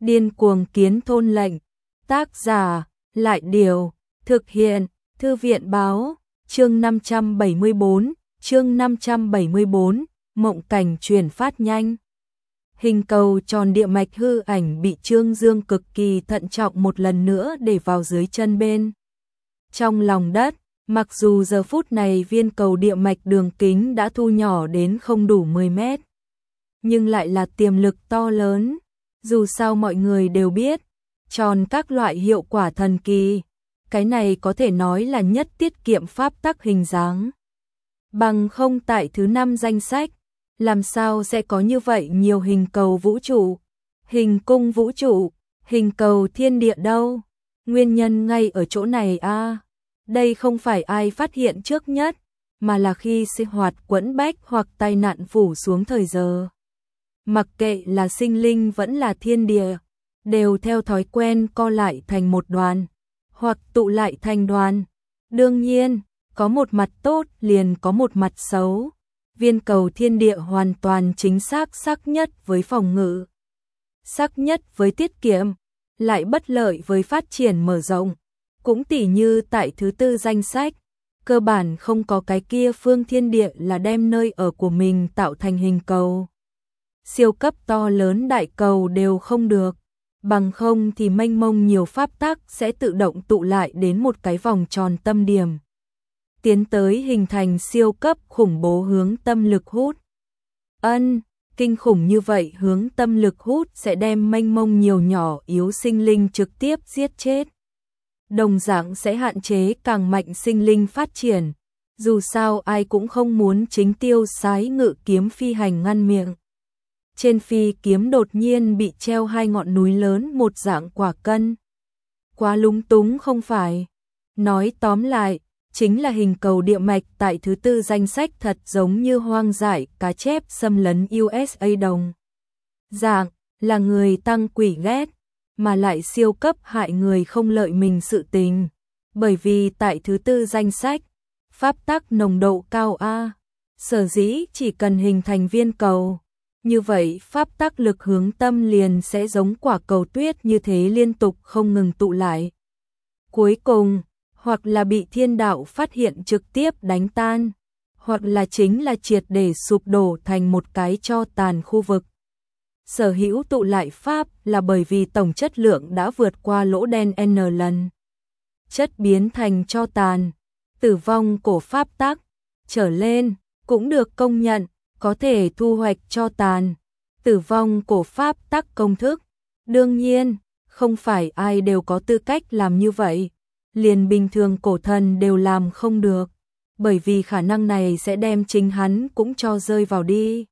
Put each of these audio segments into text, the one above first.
Điên cuồng kiến thôn lệnh. Tác giả, Lại Điều. Thực hiện, Thư viện Báo. Chương 574, Mộng cảnh truyền phát nhanh. Hình cầu tròn địa mạch hư ảnh bị Trương Dương cực kỳ thận trọng một lần nữa để vào dưới chân bên. Trong lòng đất, mặc dù giờ phút này viên cầu địa mạch đường kính đã thu nhỏ đến không đủ 10 mét, nhưng lại là tiềm lực to lớn. Dù sao mọi người đều biết, tròn các loại hiệu quả thần kỳ, cái này có thể nói là nhất tiết kiệm pháp tắc hình dáng. Bằng không tại thứ 5 danh sách, làm sao sẽ có như vậy nhiều hình cầu vũ trụ, hình cung vũ trụ, hình cầu thiên địa đâu? Nguyên nhân ngay ở chỗ này a. Đây không phải ai phát hiện trước nhất, mà là khi sinh hoạt quẫn bách hoặc tai nạn phủ xuống thời giờ. Mặc kệ là sinh linh vẫn là thiên địa, đều theo thói quen co lại thành một đoàn, hoặc tụ lại thành đoàn. Đương nhiên, có một mặt tốt liền có một mặt xấu. Viên cầu thiên địa hoàn toàn chính xác, sắc nhất với phòng ngự, sắc nhất với tiết kiệm, lại bất lợi với phát triển mở rộng. Cũng tỉ như tại thứ 4 danh sách, cơ bản không có cái kia phương thiên địa là đem nơi ở của mình tạo thành hình cầu. Siêu cấp to lớn đại cầu đều không được, bằng không thì mênh mông nhiều pháp tắc sẽ tự động tụ lại đến một cái vòng tròn tâm điểm, tiến tới hình thành siêu cấp khủng bố hướng tâm lực hút. Kinh khủng như vậy hướng tâm lực hút sẽ đem mênh mông nhiều nhỏ yếu sinh linh trực tiếp giết chết. Đồng dạng sẽ hạn chế càng mạnh sinh linh phát triển. Dù sao ai cũng không muốn chính tiêu sái ngự kiếm phi hành ngăn miệng. Trên phi kiếm đột nhiên bị treo 2 ngọn núi lớn một dạng quả cân. Quá lúng túng không phải? Nói tóm lại, chính là hình cầu địa mạch tại thứ 4 danh sách thật giống như hoang dại cá chép xâm lấn USA đồng dạng, là người tăng quỷ ghét, mà lại siêu cấp hại người không lợi mình sự tình. Bởi vì tại thứ 4 danh sách, pháp tắc nồng độ cao A, sở dĩ chỉ cần hình thành viên cầu, như vậy pháp tắc lực hướng tâm liền sẽ giống quả cầu tuyết như thế liên tục không ngừng tụ lại. Cuối cùng, hoặc là bị thiên đạo phát hiện trực tiếp đánh tan, hoặc là chính là triệt để sụp đổ thành một cái tro tàn khu vực. Sở hữu tụ lại pháp là bởi vì tổng chất lượng đã vượt qua lỗ đen N lần. Chất biến thành tro tàn, tử vong của pháp tắc trở lên cũng được công nhận có thể thu hoạch tro tàn, tử vong của pháp tắc công thức. Đương nhiên, không phải ai đều có tư cách làm như vậy, liền bình thường cổ thần đều làm không được, bởi vì khả năng này sẽ đem chính hắn cũng cho rơi vào đi.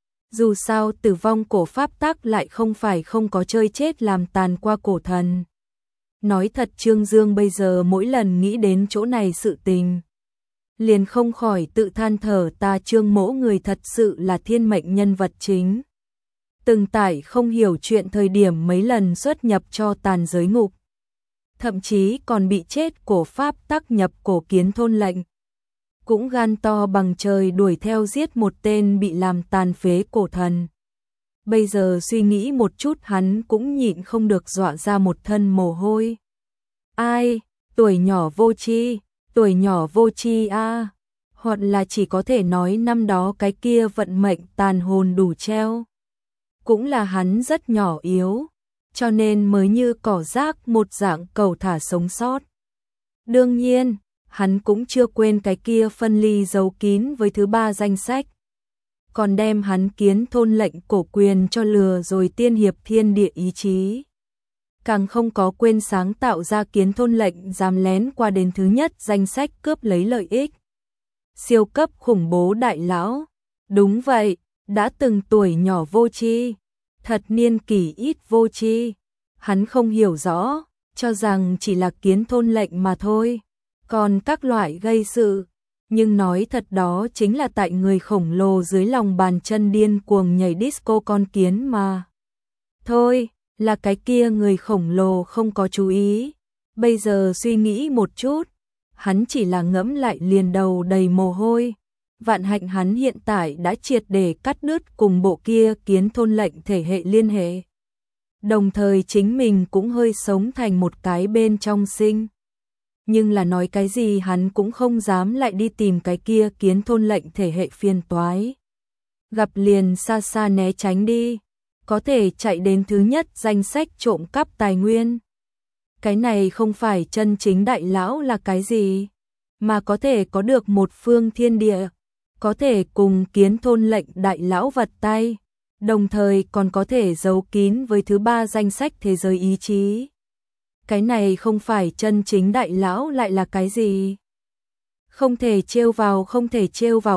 Dù sao tử vong của pháp tắc lại không phải không có chơi chết làm tàn qua cổ thần. Nói thật Trương Dương bây giờ mỗi lần nghĩ đến chỗ này sự tình, liền không khỏi tự than thở ta Trương mỗ người thật sự là thiên mệnh nhân vật chính. Từng tại không hiểu chuyện thời điểm mấy lần xuất nhập cho tàn giới ngục. Thậm chí còn bị chết cổ pháp tắc nhập cổ kiến thôn lệnh. Cũng gan to bằng trời đuổi theo giết một tên bị làm tàn phế cổ thần. Bây giờ suy nghĩ một chút hắn cũng nhịn không được dọa ra một thân mồ hôi. Ai, tuổi nhỏ vô tri a. Hoặc là chỉ có thể nói năm đó cái kia vận mệnh tàn hồn đủ treo. Cũng là hắn rất nhỏ yếu, cho nên mới như cỏ rác một dạng cầu thả sống sót. Đương nhiên, hắn cũng chưa quên cái kia phân ly giấu kín với thứ 3 danh sách. Còn đem hắn kiến thôn lệnh cổ quyền cho lừa rồi tiên hiệp thiên địa ý chí. Càng không có quên sáng tạo ra kiến thôn lệnh dám lén qua đến thứ nhất danh sách cướp lấy lợi ích. Siêu cấp khủng bố đại lão. Đúng vậy, đã từng tuổi nhỏ vô tri, thật niên kỷ ít vô tri. Hắn không hiểu rõ, cho rằng chỉ là kiến thôn lệnh mà thôi. Còn các loại gây sự, nhưng nói thật đó chính là tại người khổng lồ dưới lòng bàn chân điên cuồng nhảy disco con kiến mà. Thôi, là cái kia người khổng lồ không có chú ý. Bây giờ suy nghĩ một chút, hắn chỉ là ngẫm lại liền đầu đầy mồ hôi. Vạn hạnh hắn hiện tại đã triệt để cắt đứt cùng bộ kia kiến thôn lệnh thể hệ liên hệ. đồng thời chính mình cũng hơi sống thành một cái bên trong sinh. Nhưng là nói cái gì hắn cũng không dám lại đi tìm cái kia kiến thôn lệnh thể hệ phiền toái. Gặp liền xa xa né tránh đi, có thể chạy đến thứ nhất danh sách trộm cắp tài nguyên. Cái này không phải chân chính đại lão là cái gì, mà có thể có được một phương thiên địa, có thể cùng kiến thôn lệnh đại lão vật tay, đồng thời còn có thể giấu kín với thứ ba danh sách thế giới ý chí. Cái này không phải chân chính đại lão lại là cái gì? Không thể trêu vào, không thể trêu vào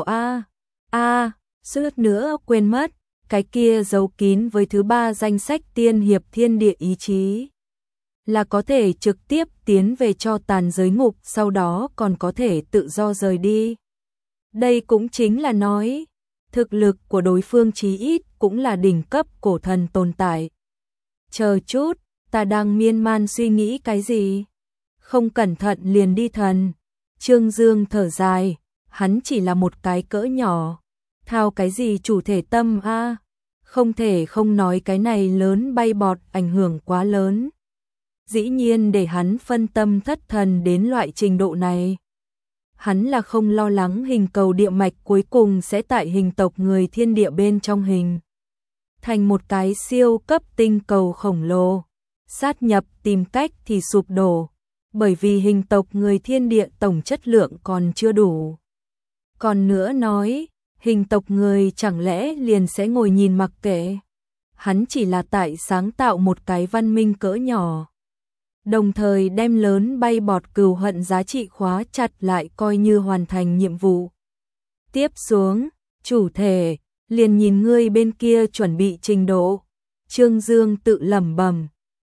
suýt nữa quên mất, cái kia giấu kín với thứ ba danh sách tiên hiệp thiên địa ý chí. Là có thể trực tiếp tiến về cho tàn giới ngục, sau đó còn có thể tự do rời đi. Đây cũng chính là nói, thực lực của đối phương chí ít cũng là đỉnh cấp cổ thần tồn tại. Chờ chút, ta đang miên man suy nghĩ cái gì? Không cẩn thận liền đi thần. Trương Dương thở dài, hắn chỉ là một cái cỡ nhỏ. Thao cái gì chủ thể tâm a? Không thể không nói cái này lớn bay bọt ảnh hưởng quá lớn. Dĩ nhiên để hắn phân tâm thất thần đến loại trình độ này. Hắn là không lo lắng hình cầu địa mạch cuối cùng sẽ tại hình tộc người thiên địa bên trong hình thành một cái siêu cấp tinh cầu khổng lồ, sát nhập tìm cách thì sụp đổ, bởi vì hình tộc người thiên địa tổng chất lượng còn chưa đủ. Còn nữa nói, hình tộc người chẳng lẽ liền sẽ ngồi nhìn mặc kệ? Hắn chỉ là tại sáng tạo một cái văn minh cỡ nhỏ, đồng thời đem lớn bay bọt cừu hận giá trị khóa chặt lại coi như hoàn thành nhiệm vụ. Tiếp xuống, chủ thể, liền nhìn ngươi bên kia chuẩn bị trình độ. Trương Dương tự lẩm bẩm,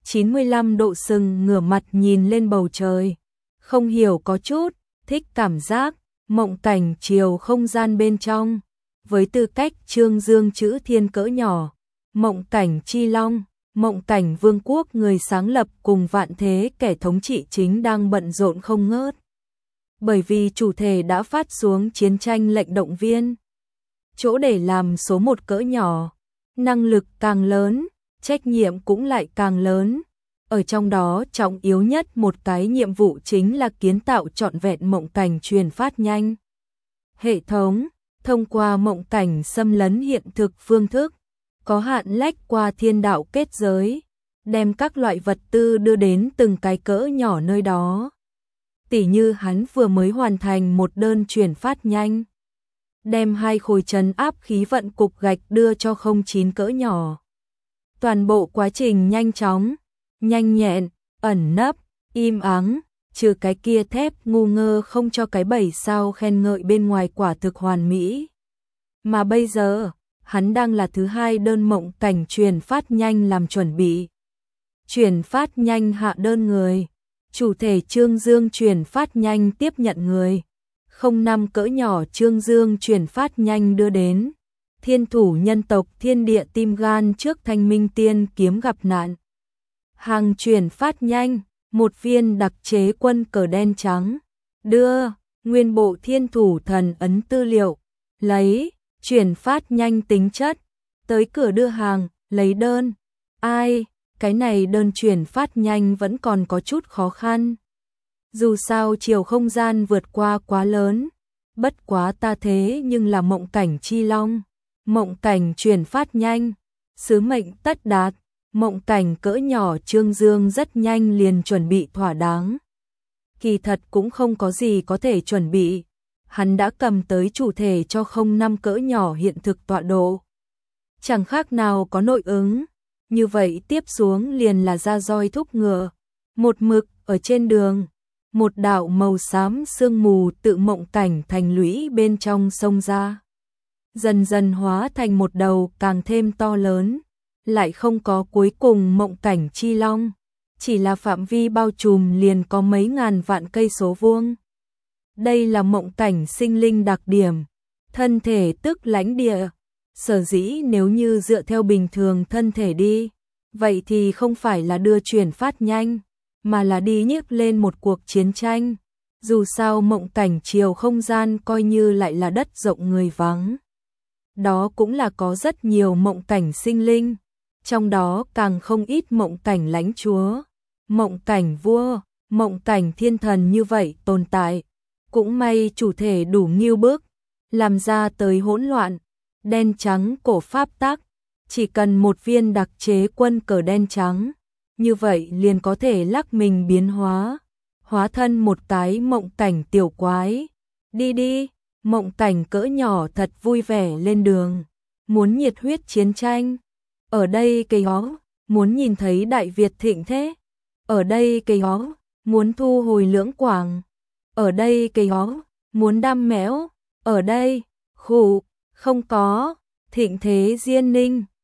95 độ sừng ngửa mặt nhìn lên bầu trời. Không hiểu có chút, thích cảm giác, mộng cảnh chiều không gian bên trong. Với tư cách Trương Dương chữ thiên cỡ nhỏ, mộng cảnh chi long, mộng cảnh vương quốc người sáng lập cùng vạn thế kẻ thống trị chính đang bận rộn không ngớt. Bởi vì chủ thể đã phát xuống chiến tranh lệnh động viên. Chỗ để làm số một cỡ nhỏ, năng lực càng lớn, trách nhiệm cũng lại càng lớn. Ở trong đó trọng yếu nhất một cái nhiệm vụ chính là kiến tạo trọn vẹn mộng cảnh truyền phát nhanh. Hệ thống, thông qua mộng cảnh xâm lấn hiện thực phương thức, có hạn lách qua thiên đạo kết giới, đem các loại vật tư đưa đến từng cái cỡ nhỏ nơi đó. Tỉ như hắn vừa mới hoàn thành một đơn chuyển phát nhanh, đem 2 khối trấn áp khí vận cục gạch đưa cho 09 cỡ nhỏ. Toàn bộ quá trình nhanh chóng, nhanh nhẹn, ẩn nấp, im ắng, trừ cái kia thép ngu ngơ không cho cái 7 sao khen ngợi bên ngoài quả thực hoàn mỹ. Mà bây giờ, hắn đang là thứ 2 đơn mộng cảnh truyền phát nhanh làm chuẩn bị. Truyền phát nhanh hạ đơn người, chủ thể Trương Dương truyền phát nhanh tiếp nhận người. 05 cỡ nhỏ Trương Dương truyền phát nhanh đưa đến. Thiên thủ nhân tộc thiên địa tim gan trước thanh minh tiên kiếm gặp nạn. Hàng truyền phát nhanh, một viên đặc chế quân cờ đen trắng. Đưa, nguyên bộ thiên thủ thần ấn tư liệu. Lấy, truyền phát nhanh tính chất. Tới cửa đưa hàng, lấy đơn. Ai, cái này đơn truyền phát nhanh vẫn còn có chút khó khăn. Dù sao chiều không gian vượt qua quá lớn. Bất quá ta thế nhưng là mộng cảnh chi long. Mộng cảnh truyền phát nhanh, sứ mệnh tất đạt, mộng cảnh cỡ nhỏ Trương Dương rất nhanh liền chuẩn bị thỏa đáng. Kỳ thật cũng không có gì có thể chuẩn bị, hắn đã cầm tới chủ thể cho 05 cỡ nhỏ hiện thực tọa độ. Chẳng khác nào có nội ứng, như vậy tiếp xuống liền là ra roi thúc ngựa, một mực ở trên đường. Một đạo màu xám sương mù tự mộng cảnh thành lũy bên trong sông ra. Dần dần hóa thành một đầu càng thêm to lớn, lại không có cuối cùng mộng cảnh chi long, chỉ là phạm vi bao trùm liền có mấy ngàn vạn cây số vuông. Đây là mộng cảnh sinh linh đặc điểm, thân thể tức lãnh địa, sở dĩ nếu như dựa theo bình thường thân thể đi, vậy thì không phải là đưa chuyển phát nhanh, mà là đi nhấc lên một cuộc chiến tranh. Dù sao mộng cảnh chiều không gian coi như lại là đất rộng người vắng. Đó cũng là có rất nhiều mộng cảnh sinh linh, trong đó càng không ít mộng cảnh lãnh chúa, mộng cảnh vua, mộng cảnh thiên thần như vậy tồn tại. Cũng may chủ thể đủ nghiêu bức, làm ra tới hỗn loạn, đen trắng cổ pháp tắc, chỉ cần một viên đặc chế quân cờ đen trắng, như vậy liền có thể lắc mình biến hóa, hóa thân một cái mộng cảnh tiểu quái. Đi đi, mộng cảnh cỡ nhỏ thật vui vẻ lên đường, muốn nhiệt huyết chiến tranh. Ở đây cây ó, muốn nhìn thấy Đại Việt thịnh thế. Ở đây cây ó, muốn thu hồi Lưỡng Quảng. Ở đây cây ó, muốn đam mẽo. Ở đây, khụ, không có, thịnh thế Diên Ninh.